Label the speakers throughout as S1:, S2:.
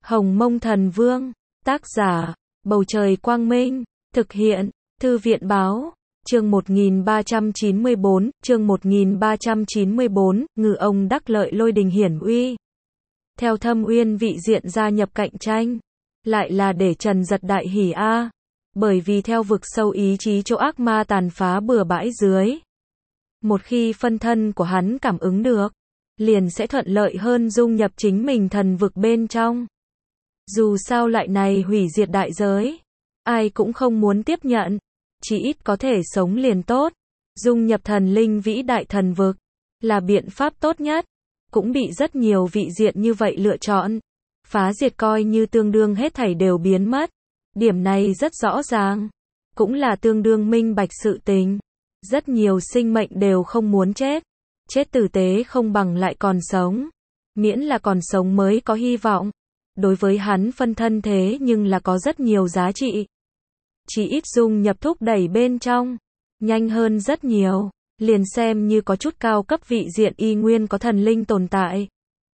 S1: Hồng Mông Thần Vương, tác giả, Bầu Trời Quang Minh, thực hiện, Thư viện Báo, chương 1394, Ngư ông đắc lợi lôi đình hiển uy. Theo Thâm Uyên vị diện gia nhập cạnh tranh, lại là để Trần Giật đại hỉ a, bởi vì theo vực sâu ý chí chỗ ác ma tàn phá bừa bãi dưới. Một khi phân thân của hắn cảm ứng được, liền sẽ thuận lợi hơn dung nhập chính mình thần vực bên trong. Dù sao loại này hủy diệt đại giới, ai cũng không muốn tiếp nhận, chỉ ít có thể sống liền tốt. Dung nhập thần linh vĩ đại thần vực, là biện pháp tốt nhất, cũng bị rất nhiều vị diện như vậy lựa chọn. Phá diệt coi như tương đương hết thảy đều biến mất. Điểm này rất rõ ràng, cũng là tương đương minh bạch sự tình. Rất nhiều sinh mệnh đều không muốn chết. Chết tử tế không bằng lại còn sống. Miễn là còn sống mới có hy vọng. Đối với hắn phân thân thế nhưng là có rất nhiều giá trị. Chỉ ít dung nhập thúc đẩy bên trong, nhanh hơn rất nhiều, liền xem như có chút cao cấp vị diện y nguyên có thần linh tồn tại.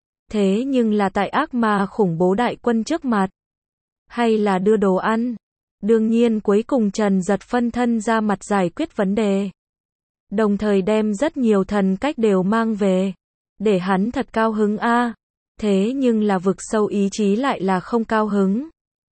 S1: Thế nhưng là tại ác ma khủng bố đại quân trước mặt, hay là đưa đồ ăn. Đương nhiên cuối cùng Trần Giật phân thân ra mặt giải quyết vấn đề. Đồng thời đem rất nhiều thần cách đều mang về, để hắn thật cao hứng a. Thế nhưng là vực sâu ý chí lại là không cao hứng.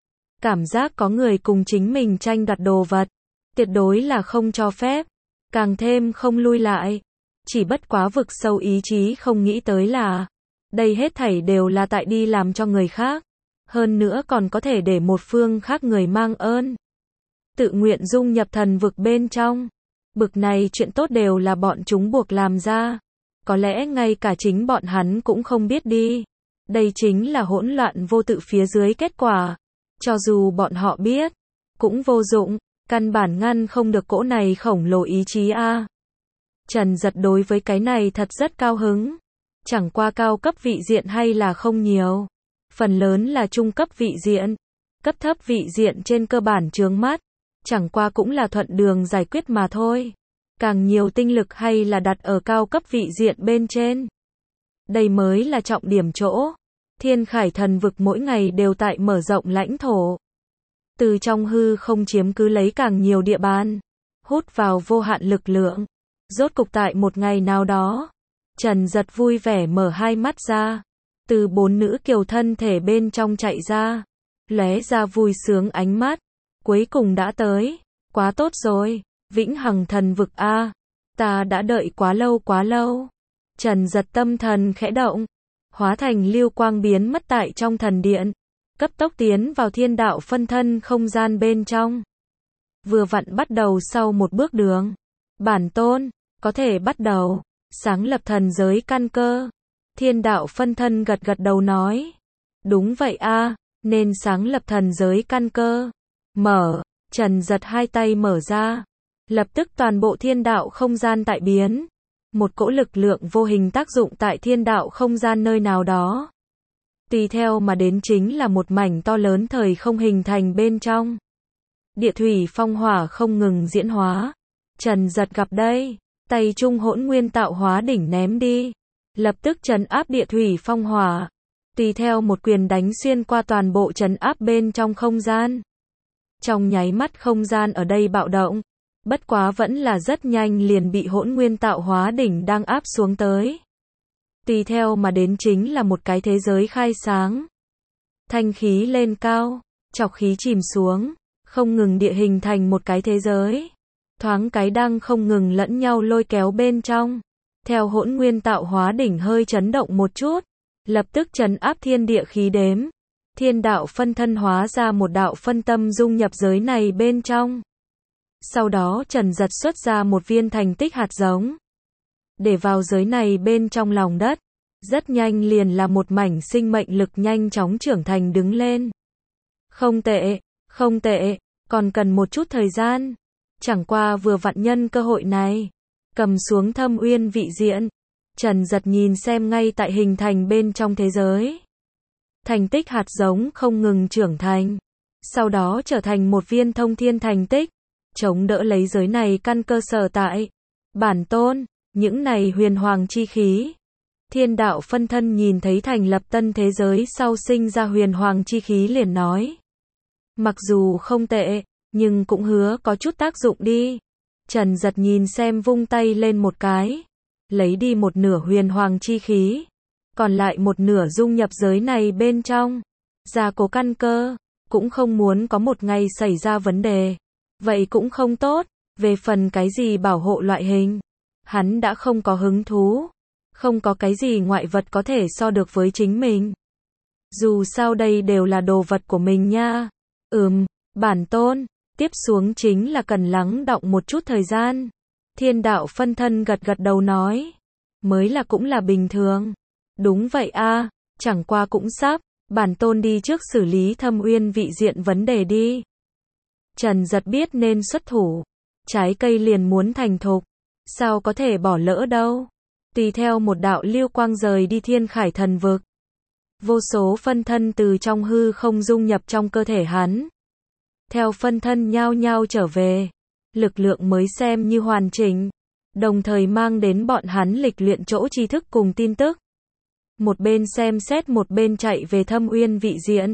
S1: Cảm giác có người cùng chính mình tranh đoạt đồ vật, tuyệt đối là không cho phép, càng thêm không lui lại. Chỉ bất quá vực sâu ý chí không nghĩ tới là, đây hết thảy đều là tại đi làm cho người khác, hơn nữa còn có thể để một phương khác người mang ơn. Tự nguyện dung nhập thần vực bên trong, bực này chuyện tốt đều là bọn chúng buộc làm ra, có lẽ ngay cả chính bọn hắn cũng không biết đi. Đây chính là hỗn loạn vô tự phía dưới kết quả. Cho dù bọn họ biết, cũng vô dụng, căn bản ngăn không được cỗ này khổng lồ ý chí a. Trần Giật đối với cái này thật rất cao hứng. Chẳng qua cao cấp vị diện hay là không nhiều. Phần lớn là trung cấp vị diện. Cấp thấp vị diện trên cơ bản chướng mắt. Chẳng qua cũng là thuận đường giải quyết mà thôi. Càng nhiều tinh lực hay là đặt ở cao cấp vị diện bên trên. Đây mới là trọng điểm chỗ. Thiên Khải thần vực mỗi ngày đều tại mở rộng lãnh thổ. Từ trong hư không chiếm cứ lấy càng nhiều địa bàn. Hút vào vô hạn lực lượng. Rốt cục tại một ngày nào đó, Trần Giật vui vẻ mở hai mắt ra. Từ 4 nữ kiều thân thể bên trong chạy ra. Lóe ra vui sướng ánh mắt. Cuối cùng đã tới. Quá tốt rồi. Vĩnh hằng thần vực a. Ta đã đợi quá lâu quá lâu. Trần Giật tâm thần khẽ động. Hóa thành lưu quang biến mất tại trong thần điện. Cấp tốc tiến vào thiên đạo phân thân không gian bên trong. Vừa vặn bắt đầu sau một bước đường. Bản tôn, có thể bắt đầu. Sáng lập thần giới căn cơ. Thiên đạo phân thân gật gật đầu nói. Đúng vậy a, nên sáng lập thần giới căn cơ. Mở, Trần Giật hai tay mở ra. Lập tức toàn bộ thiên đạo không gian tại biến. Một cỗ lực lượng vô hình tác dụng tại thiên đạo không gian nơi nào đó. Tùy theo mà đến chính là một mảnh to lớn thời không hình thành bên trong. Địa thủy phong hỏa không ngừng diễn hóa. Trần Giật gặp đây, tay trung hỗn nguyên tạo hóa đỉnh ném đi. Lập tức trấn áp địa thủy phong hỏa. Tùy theo một quyền đánh xuyên qua toàn bộ trấn áp bên trong không gian. Trong nháy mắt không gian ở đây bạo động. Bất quá vẫn là rất nhanh liền bị hỗn nguyên tạo hóa đỉnh đang áp xuống tới. Tùy theo mà đến chính là một cái thế giới khai sáng. Thanh khí lên cao, trọc khí chìm xuống, không ngừng địa hình thành một cái thế giới. Thoáng cái đang không ngừng lẫn nhau lôi kéo bên trong. Theo hỗn nguyên tạo hóa đỉnh hơi chấn động một chút, lập tức trấn áp thiên địa khí đếm. Thiên đạo phân thân hóa ra một đạo phân tâm dung nhập giới này bên trong. Sau đó Trần Giật xuất ra một viên thành tích hạt giống. Để vào giới này bên trong lòng đất. Rất nhanh liền là một mảnh sinh mệnh lực nhanh chóng trưởng thành đứng lên. Không tệ, không tệ, còn cần một chút thời gian. Chẳng qua vừa vặn nhân cơ hội này. Cầm xuống Thâm Uyên vị diện. Trần Giật nhìn xem ngay tại hình thành bên trong thế giới. Thành tích hạt giống không ngừng trưởng thành. Sau đó trở thành một viên thông thiên thành tích. Chống đỡ lấy giới này căn cơ sở tại. Bản tôn, những này huyền hoàng chi khí. Thiên đạo phân thân nhìn thấy thành lập tân thế giới sau sinh ra huyền hoàng chi khí liền nói. Mặc dù không tệ, nhưng cũng hứa có chút tác dụng đi. Trần Giật nhìn xem vung tay lên một cái. Lấy đi một nửa huyền hoàng chi khí. Còn lại một nửa dung nhập giới này bên trong. Gia cố căn cơ. Cũng không muốn có một ngày xảy ra vấn đề. Vậy cũng không tốt. Về phần cái gì bảo hộ loại hình. Hắn đã không có hứng thú. Không có cái gì ngoại vật có thể so được với chính mình. Dù sao đây đều là đồ vật của mình nha. Bản tôn. Tiếp xuống chính là cần lắng đọng một chút thời gian. Thiên đạo phân thân gật gật đầu nói. Mới là cũng là bình thường. Đúng vậy a, chẳng qua cũng sắp. Bản tôn đi trước xử lý Thâm Uyên vị diện vấn đề đi. Trần Giật biết nên xuất thủ. Trái cây liền muốn thành thục. Sao có thể bỏ lỡ đâu. Tùy theo một đạo lưu quang rời đi Thiên Khải Thần Vực. Vô số phân thân từ trong hư không dung nhập trong cơ thể hắn. Theo phân thân nhao nhao trở về. Lực lượng mới xem như hoàn chỉnh. Đồng thời mang đến bọn hắn lịch luyện chỗ tri thức cùng tin tức. Một bên xem xét một bên chạy về Thâm Uyên vị diện.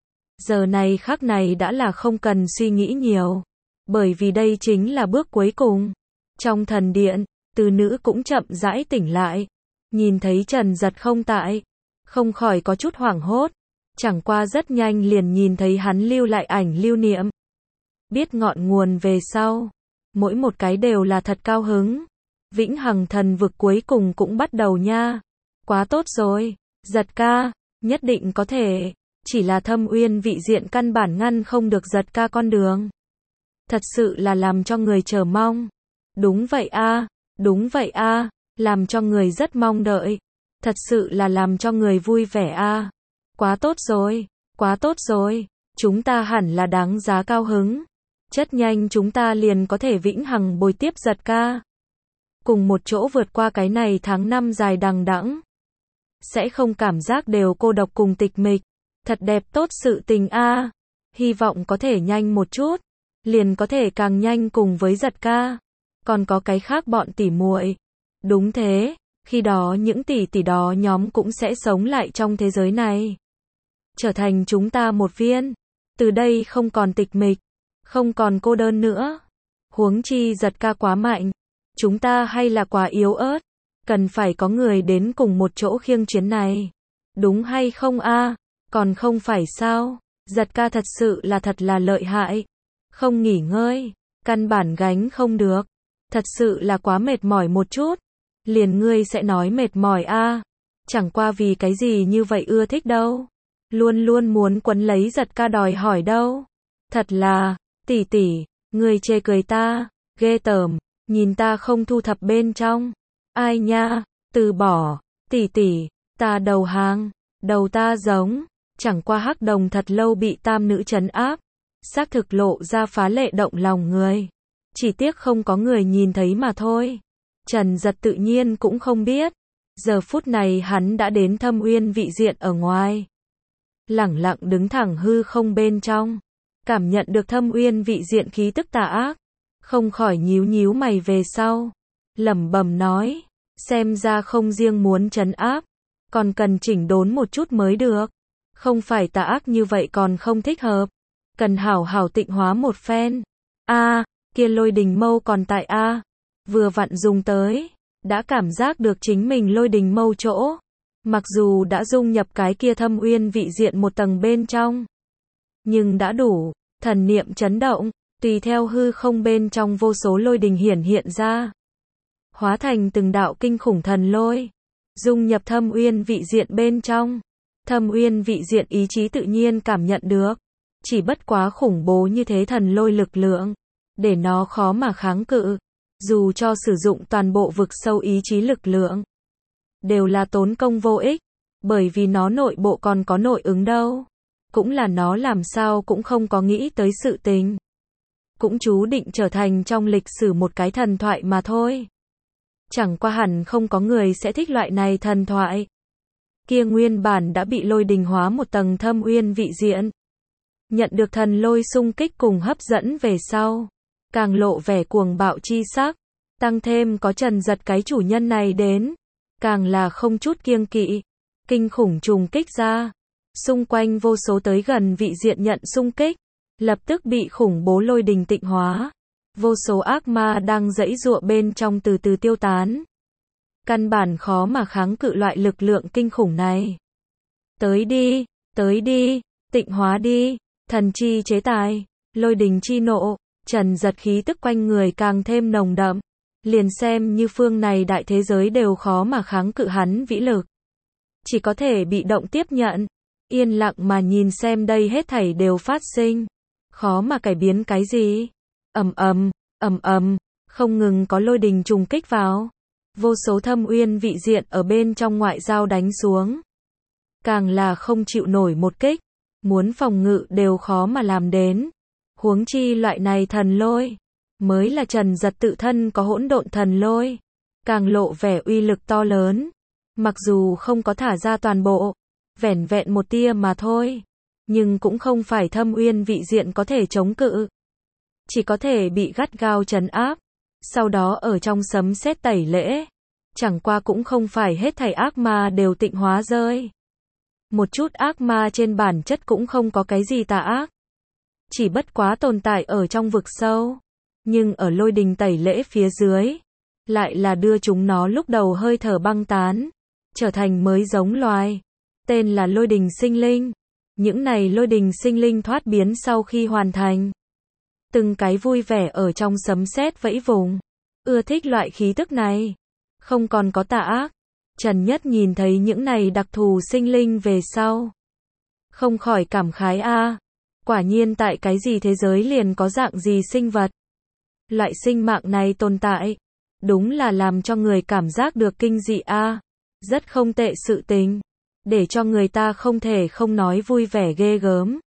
S1: Giờ này khắc này đã là không cần suy nghĩ nhiều. Bởi vì đây chính là bước cuối cùng. Trong thần điện, Từ Nữ cũng chậm rãi tỉnh lại. Nhìn thấy Trần Giật không tại. Không khỏi có chút hoảng hốt. Chẳng qua rất nhanh liền nhìn thấy hắn lưu lại ảnh lưu niệm. Biết ngọn nguồn về sau. Mỗi một cái đều là thật cao hứng. Vĩnh Hằng Thần Vực cuối cùng cũng bắt đầu nha. Quá tốt rồi. Giật ca, nhất định có thể. Chỉ là Thâm Uyên vị diện căn bản ngăn không được Giật ca con đường. Thật sự là làm cho người chờ mong. Đúng vậy a, đúng vậy a, làm cho người rất mong đợi. Thật sự là làm cho người vui vẻ a. Quá tốt rồi, quá tốt rồi. Chúng ta hẳn là đáng giá cao hứng. Rất nhanh chúng ta liền có thể vĩnh hằng bồi tiếp Giật ca. Cùng một chỗ vượt qua cái này tháng năm dài đằng đẵng. Sẽ không cảm giác đều cô độc cùng tịch mịch. Thật đẹp tốt sự tình a. Hy vọng có thể nhanh một chút. Liền có thể càng nhanh cùng với Giật ca. Còn có cái khác bọn tỉ muội. Đúng thế, khi đó những tỷ tỷ đó nhóm cũng sẽ sống lại trong thế giới này. Trở thành chúng ta một viên. Từ đây không còn tịch mịch. Không còn cô đơn nữa. Huống chi Giật ca quá mạnh. Chúng ta hay là quá yếu ớt. Cần phải có người đến cùng một chỗ khiêng chuyến này. Đúng hay không a? Còn không phải sao? Giật ca thật sự là thật là lợi hại. Không nghỉ ngơi. Căn bản gánh không được. Thật sự là quá mệt mỏi một chút. Liền ngươi sẽ nói mệt mỏi a? Chẳng qua vì cái gì như vậy ưa thích đâu. Luôn luôn muốn quấn lấy Giật ca đòi hỏi đâu. Thật là, tỷ tỷ, ngươi chê cười ta, ghê tởm, nhìn ta không thu thập bên trong. Ai nha, từ bỏ, tỷ tỷ, ta đầu hàng, đầu ta giống, chẳng qua Hắc Đồng thật lâu bị tam nữ trấn áp. Xác thực lộ ra phá lệ động lòng người. Chỉ tiếc không có người nhìn thấy mà thôi. Trần Giật tự nhiên cũng không biết. Giờ phút này hắn đã đến Thâm Uyên vị diện ở ngoài. Lẳng lặng đứng thẳng hư không bên trong. Cảm nhận được Thâm Uyên vị diện khí tức tà ác. Không khỏi nhíu nhíu mày về sau. Lẩm bẩm nói. Xem ra không riêng muốn trấn áp. Còn cần chỉnh đốn một chút mới được. Không phải tà ác như vậy còn không thích hợp. Cần hảo hảo tịnh hóa một phen. Kia Lôi Đình Mâu còn tại vừa vặn dùng tới. Đã cảm giác được chính mình Lôi Đình Mâu chỗ. Mặc dù đã dung nhập cái kia Thâm Uyên vị diện một tầng bên trong. Nhưng đã đủ. Thần niệm chấn động. Tùy theo hư không bên trong vô số lôi đình hiển hiện ra. Hóa thành từng đạo kinh khủng thần lôi. Dung nhập Thâm Uyên vị diện bên trong. Thâm Uyên vị diện ý chí tự nhiên cảm nhận được. Chỉ bất quá khủng bố như thế thần lôi lực lượng. Để nó khó mà kháng cự. Dù cho sử dụng toàn bộ vực sâu ý chí lực lượng. Đều là tốn công vô ích. Bởi vì nó nội bộ còn có nội ứng đâu. Cũng là nó làm sao cũng không có nghĩ tới sự tình. Cũng chú định trở thành trong lịch sử một cái thần thoại mà thôi. Chẳng qua hẳn không có người sẽ thích loại này thần thoại. Kia nguyên bản đã bị lôi đình hóa một tầng Thâm Uyên vị diện. Nhận được thần lôi xung kích cùng hấp dẫn về sau. Càng lộ vẻ cuồng bạo chi sắc. Tăng thêm có Trần Giật cái chủ nhân này đến. càng là không chút kiêng kỵ. Kinh khủng trùng kích ra. Xung quanh vô số tới gần vị diện nhận xung kích, lập tức bị khủng bố lôi đình tịnh hóa. Vô số ác ma đang giãy giụa bên trong từ từ tiêu tán. Căn bản khó mà kháng cự loại lực lượng kinh khủng này. Tới đi, tịnh hóa đi, thần chi chế tài, lôi đình chi nộ, Trần Giật khí tức quanh người càng thêm nồng đậm. Liền xem như phương này đại thế giới đều khó mà kháng cự hắn vĩ lực. Chỉ có thể bị động tiếp nhận, yên lặng mà nhìn xem đây hết thảy đều phát sinh. Khó mà cải biến cái gì. Ầm ầm, không ngừng có lôi đình trùng kích vào. Vô số thâm uyên vị diện ở bên trong ngoại giao đánh xuống. Càng là không chịu nổi một kích, muốn phòng ngự đều khó mà làm đến. Huống chi loại này thần lôi, mới là Trần Giật tự thân có hỗn độn thần lôi, càng lộ vẻ uy lực to lớn. Mặc dù không có thả ra toàn bộ, vẻn vẹn một tia mà thôi, nhưng cũng không phải thâm uyên vị diện có thể chống cự. Chỉ có thể bị gắt gao trấn áp, sau đó ở trong sấm sét tẩy lễ. Chẳng qua cũng không phải hết thảy ác ma đều tịnh hóa rơi. Một chút ác ma trên bản chất cũng không có cái gì tà ác. Chỉ bất quá tồn tại ở trong vực sâu. Nhưng ở lôi đình tẩy lễ phía dưới, lại là đưa chúng nó lúc đầu hơi thở băng tán, trở thành mới giống loài. Tên là lôi đình sinh linh. Những này lôi đình sinh linh thoát biến sau khi hoàn thành. Từng cái vui vẻ ở trong sấm sét vẫy vùng. Ưa thích loại khí tức này. Không còn có tà ác. Trần Nhất nhìn thấy những này đặc thù sinh linh về sau. Không khỏi cảm khái quả nhiên tại cái gì thế giới liền có dạng gì sinh vật. Loại sinh mạng này tồn tại. Đúng là làm cho người cảm giác được kinh dị Rất không tệ sự tình. Để cho người ta không thể không nói vui vẻ ghê gớm.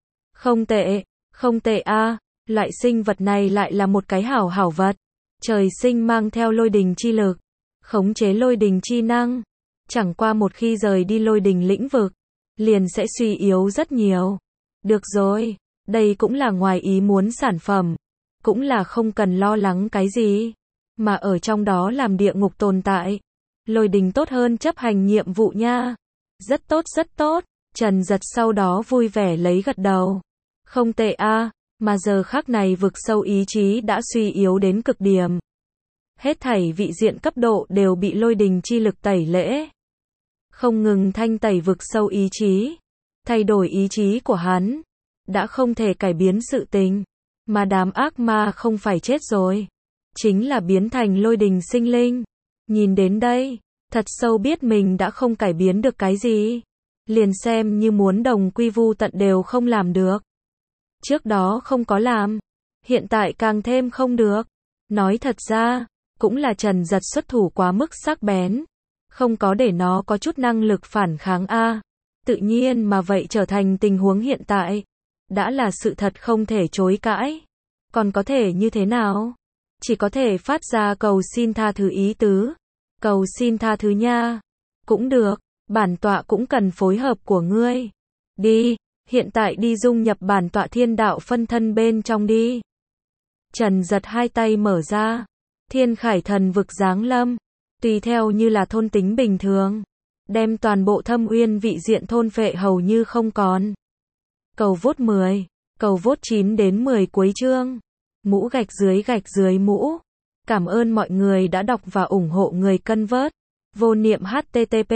S1: Không tệ loại sinh vật này lại là một cái hảo vật. Trời sinh mang theo lôi đình chi lực, khống chế lôi đình chi năng. Chẳng qua một khi rời đi lôi đình lĩnh vực, liền sẽ suy yếu rất nhiều. Được rồi, đây cũng là ngoài ý muốn sản phẩm. Cũng là không cần lo lắng cái gì. Mà ở trong đó làm địa ngục tồn tại. Lôi đình tốt hơn chấp hành nhiệm vụ nha. Rất tốt. Trần Giật sau đó vui vẻ lấy gật đầu. Không tệ mà giờ khắc này vực sâu ý chí đã suy yếu đến cực điểm. Hết thảy vị diện cấp độ đều bị lôi đình chi lực tẩy lễ. Không ngừng thanh tẩy vực sâu ý chí. Thay đổi ý chí của hắn. Đã không thể cải biến sự tình. Mà đám ác ma không phải chết rồi. Chính là biến thành lôi đình sinh linh. Nhìn đến đây, thật sâu biết mình đã không cải biến được cái gì. Liền xem như muốn đồng quy vu tận đều không làm được. Trước đó không có làm. Hiện tại càng thêm không được. Nói thật ra, cũng là Trần Giật xuất thủ quá mức sắc bén. Không có để nó có chút năng lực phản kháng Tự nhiên mà vậy trở thành tình huống hiện tại. Đã là sự thật không thể chối cãi. Còn có thể như thế nào? Chỉ có thể phát ra cầu xin tha thứ ý tứ. Cầu xin tha thứ nha. Cũng được, bản tọa cũng cần phối hợp của ngươi. Đi, hiện tại đi dung nhập bản tọa thiên đạo phân thân bên trong đi. Trần Giật hai tay mở ra. Thiên khải thần vực giáng lâm. Tùy theo như là thôn tính bình thường. Đem toàn bộ thâm uyên vị diện thôn phệ hầu như không còn. Cầu vote 10. Cầu vote 9 đến 10 cuối chương. Mũ gạch dưới mũ. Cảm ơn mọi người đã đọc và ủng hộ người cân vớt. Vô niệm http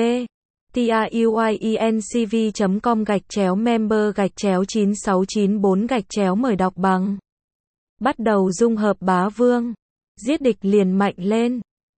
S1: truyencv.com/member/9694 mời đọc bằng. Bắt đầu dung hợp bá vương. Giết địch liền mạnh lên.